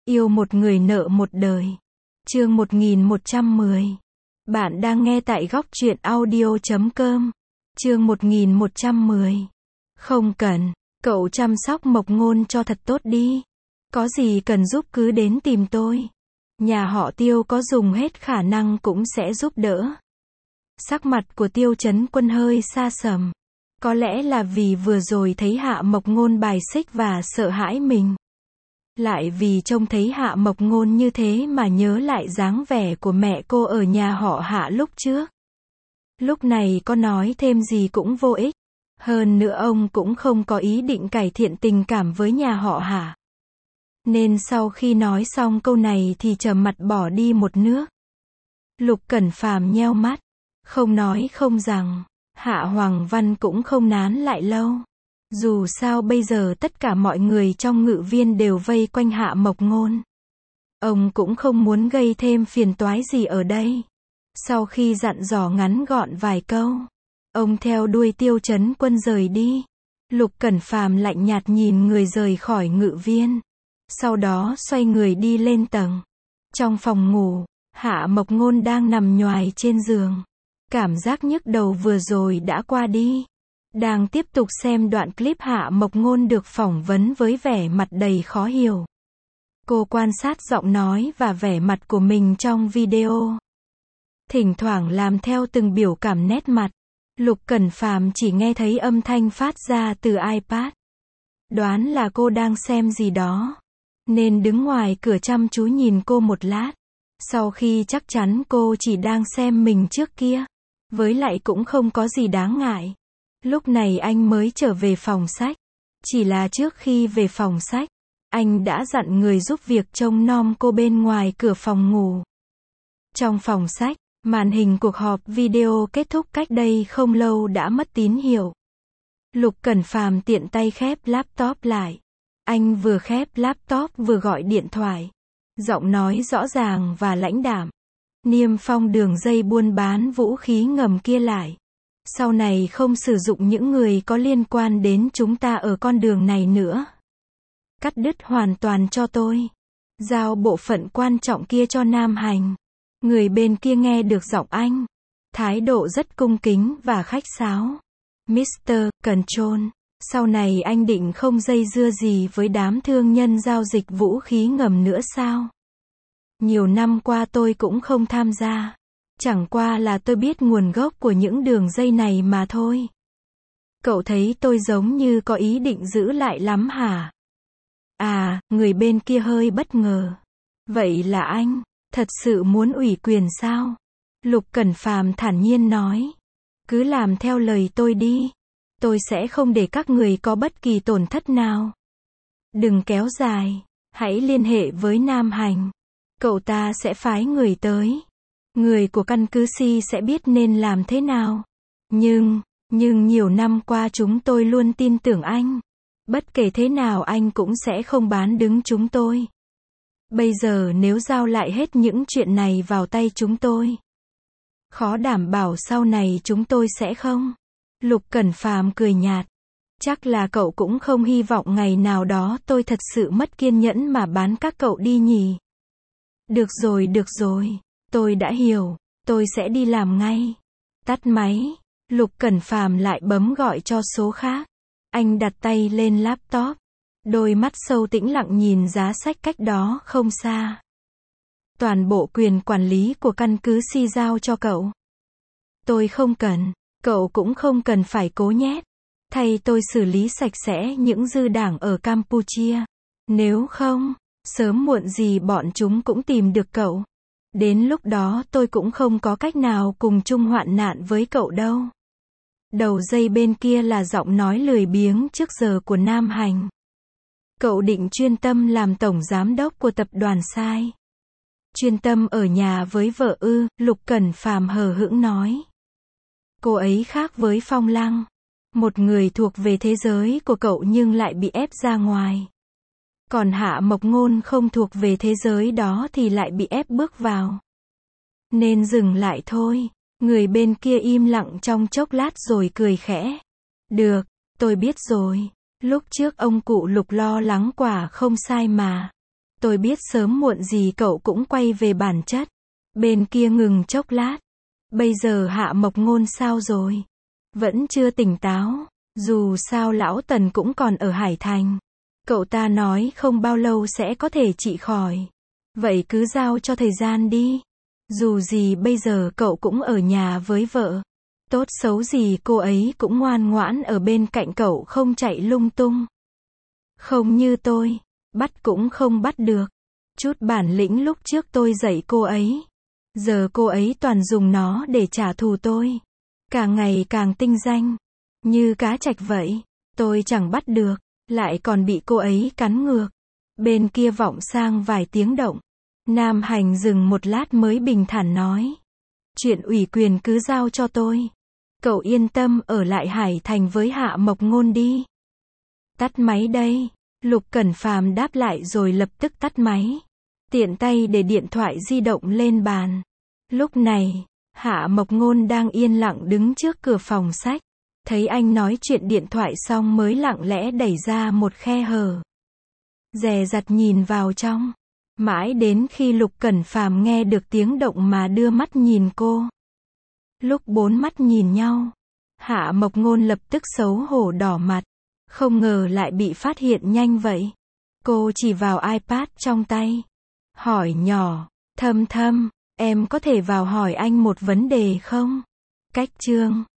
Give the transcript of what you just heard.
Yêu một người nợ một đời. Chương 1110. Bạn đang nghe tại góc truyện audio.com. Chương 1110. Không cần, cậu chăm sóc Mộc Ngôn cho thật tốt đi. Có gì cần giúp cứ đến tìm tôi. Nhà họ Tiêu có dùng hết khả năng cũng sẽ giúp đỡ. Sắc mặt của Tiêu Chấn Quân hơi xa sầm. Có lẽ là vì vừa rồi thấy Hạ Mộc Ngôn bài xích và sợ hãi mình. Lại vì trông thấy Hạ Mộc Ngôn như thế mà nhớ lại dáng vẻ của mẹ cô ở nhà họ Hạ lúc trước. Lúc này có nói thêm gì cũng vô ích. Hơn nữa ông cũng không có ý định cải thiện tình cảm với nhà họ Hạ. Nên sau khi nói xong câu này thì trầm mặt bỏ đi một nước. Lục Cẩn Phàm nheo mắt. Không nói không rằng. Hạ Hoàng Văn cũng không nán lại lâu. Dù sao bây giờ tất cả mọi người trong Ngự Viên đều vây quanh Hạ Mộc Ngôn. Ông cũng không muốn gây thêm phiền toái gì ở đây. Sau khi dặn dò ngắn gọn vài câu, ông theo đuôi Tiêu Chấn Quân rời đi. Lục Cẩn Phàm lạnh nhạt nhìn người rời khỏi Ngự Viên. Sau đó xoay người đi lên tầng. Trong phòng ngủ, Hạ Mộc Ngôn đang nằm nhoài trên giường. Cảm giác nhức đầu vừa rồi đã qua đi. Đang tiếp tục xem đoạn clip Hạ Mộc Ngôn được phỏng vấn với vẻ mặt đầy khó hiểu. Cô quan sát giọng nói và vẻ mặt của mình trong video. Thỉnh thoảng làm theo từng biểu cảm nét mặt. Lục Cẩn Phàm chỉ nghe thấy âm thanh phát ra từ iPad. Đoán là cô đang xem gì đó. Nên đứng ngoài cửa chăm chú nhìn cô một lát. Sau khi chắc chắn cô chỉ đang xem mình trước kia. Với lại cũng không có gì đáng ngại. Lúc này anh mới trở về phòng sách. Chỉ là trước khi về phòng sách, anh đã dặn người giúp việc trông nom cô bên ngoài cửa phòng ngủ. Trong phòng sách, màn hình cuộc họp video kết thúc cách đây không lâu đã mất tín hiệu. Lục Cẩn Phàm tiện tay khép laptop lại. Anh vừa khép laptop vừa gọi điện thoại. Giọng nói rõ ràng và lãnh đạm. Niêm phong đường dây buôn bán vũ khí ngầm kia lại. Sau này không sử dụng những người có liên quan đến chúng ta ở con đường này nữa. Cắt đứt hoàn toàn cho tôi. Giao bộ phận quan trọng kia cho Nam Hành. Người bên kia nghe được giọng anh. Thái độ rất cung kính và khách sáo. Mr. Control, sau này anh định không dây dưa gì với đám thương nhân giao dịch vũ khí ngầm nữa sao? Nhiều năm qua tôi cũng không tham gia. Chẳng qua là tôi biết nguồn gốc của những đường dây này mà thôi. Cậu thấy tôi giống như có ý định giữ lại lắm hả? À, người bên kia hơi bất ngờ. Vậy là anh thật sự muốn ủy quyền sao? Lục Cẩn Phàm thản nhiên nói. Cứ làm theo lời tôi đi. Tôi sẽ không để các người có bất kỳ tổn thất nào. Đừng kéo dài. Hãy liên hệ với Nam Hành. Cậu ta sẽ phái người tới. Người của căn cứ Si sẽ biết nên làm thế nào. Nhưng nhiều năm qua chúng tôi luôn tin tưởng anh. Bất kể thế nào anh cũng sẽ không bán đứng chúng tôi. Bây giờ nếu giao lại hết những chuyện này vào tay chúng tôi, khó đảm bảo sau này chúng tôi sẽ không. Lục Cẩn Phàm cười nhạt. Chắc là cậu cũng không hy vọng ngày nào đó tôi thật sự mất kiên nhẫn mà bán các cậu đi nhỉ. Được rồi. Tôi đã hiểu, tôi sẽ đi làm ngay. Tắt máy, Lục Cẩn Phàm lại bấm gọi cho số khác. Anh đặt tay lên laptop. Đôi mắt sâu tĩnh lặng nhìn giá sách cách đó không xa. Toàn bộ quyền quản lý của căn cứ Si giao cho cậu. Tôi không cần, cậu cũng không cần phải cố nhét. Thay tôi xử lý sạch sẽ những dư đảng ở Campuchia. Nếu không, sớm muộn gì bọn chúng cũng tìm được cậu. Đến lúc đó tôi cũng không có cách nào cùng chung hoạn nạn với cậu đâu. Đầu dây bên kia là giọng nói lười biếng trước giờ của Nam Hành. Cậu định chuyên tâm làm tổng giám đốc của tập đoàn sai. Chuyên tâm ở nhà với vợ ư? Lục Cẩn Phàm hờ hững nói. Cô ấy khác với Phong Lăng. Một người thuộc về thế giới của cậu nhưng lại bị ép ra ngoài. Còn Hạ Mộc Ngôn không thuộc về thế giới đó thì lại bị ép bước vào. Nên dừng lại thôi. Người bên kia im lặng trong chốc lát rồi cười khẽ. Được, tôi biết rồi. Lúc trước ông cụ Lục lo lắng quả không sai mà. Tôi biết sớm muộn gì cậu cũng quay về bản chất. Bên kia ngừng chốc lát. Bây giờ Hạ Mộc Ngôn sao rồi? Vẫn chưa tỉnh táo. Dù sao lão Tần cũng còn ở Hải Thành. Cậu ta nói không bao lâu sẽ có thể trị khỏi. Vậy cứ giao cho thời gian đi. Dù gì bây giờ cậu cũng ở nhà với vợ. Tốt xấu gì cô ấy cũng ngoan ngoãn ở bên cạnh cậu, không chạy lung tung. Không như tôi, bắt cũng không bắt được. Chút bản lĩnh lúc trước tôi dạy cô ấy. Giờ cô ấy toàn dùng nó để trả thù tôi. Càng ngày càng tinh danh. Như cá trạch vậy. Tôi chẳng bắt được, lại còn bị cô ấy cắn ngược. Bên kia vọng sang vài tiếng động. Nam Hành dừng một lát mới bình thản nói. Chuyện ủy quyền cứ giao cho tôi. Cậu yên tâm ở lại Hải Thành với Hạ Mộc Ngôn đi. Tắt máy đây. Lục Cẩn Phàm đáp lại rồi lập tức tắt máy. Tiện tay để điện thoại di động lên bàn. Lúc này, Hạ Mộc Ngôn đang yên lặng đứng trước cửa phòng sách. Thấy anh nói chuyện điện thoại xong mới lặng lẽ đẩy ra một khe hở. Dè dặt nhìn vào trong. Mãi đến khi Lục Cẩn Phàm nghe được tiếng động mà đưa mắt nhìn cô. Lúc bốn mắt nhìn nhau, Hạ Mộc Ngôn lập tức xấu hổ đỏ mặt. Không ngờ lại bị phát hiện nhanh vậy. Cô chỉ vào iPad trong tay. Hỏi nhỏ, Thâm Thâm, em có thể vào hỏi anh một vấn đề không? Cách chương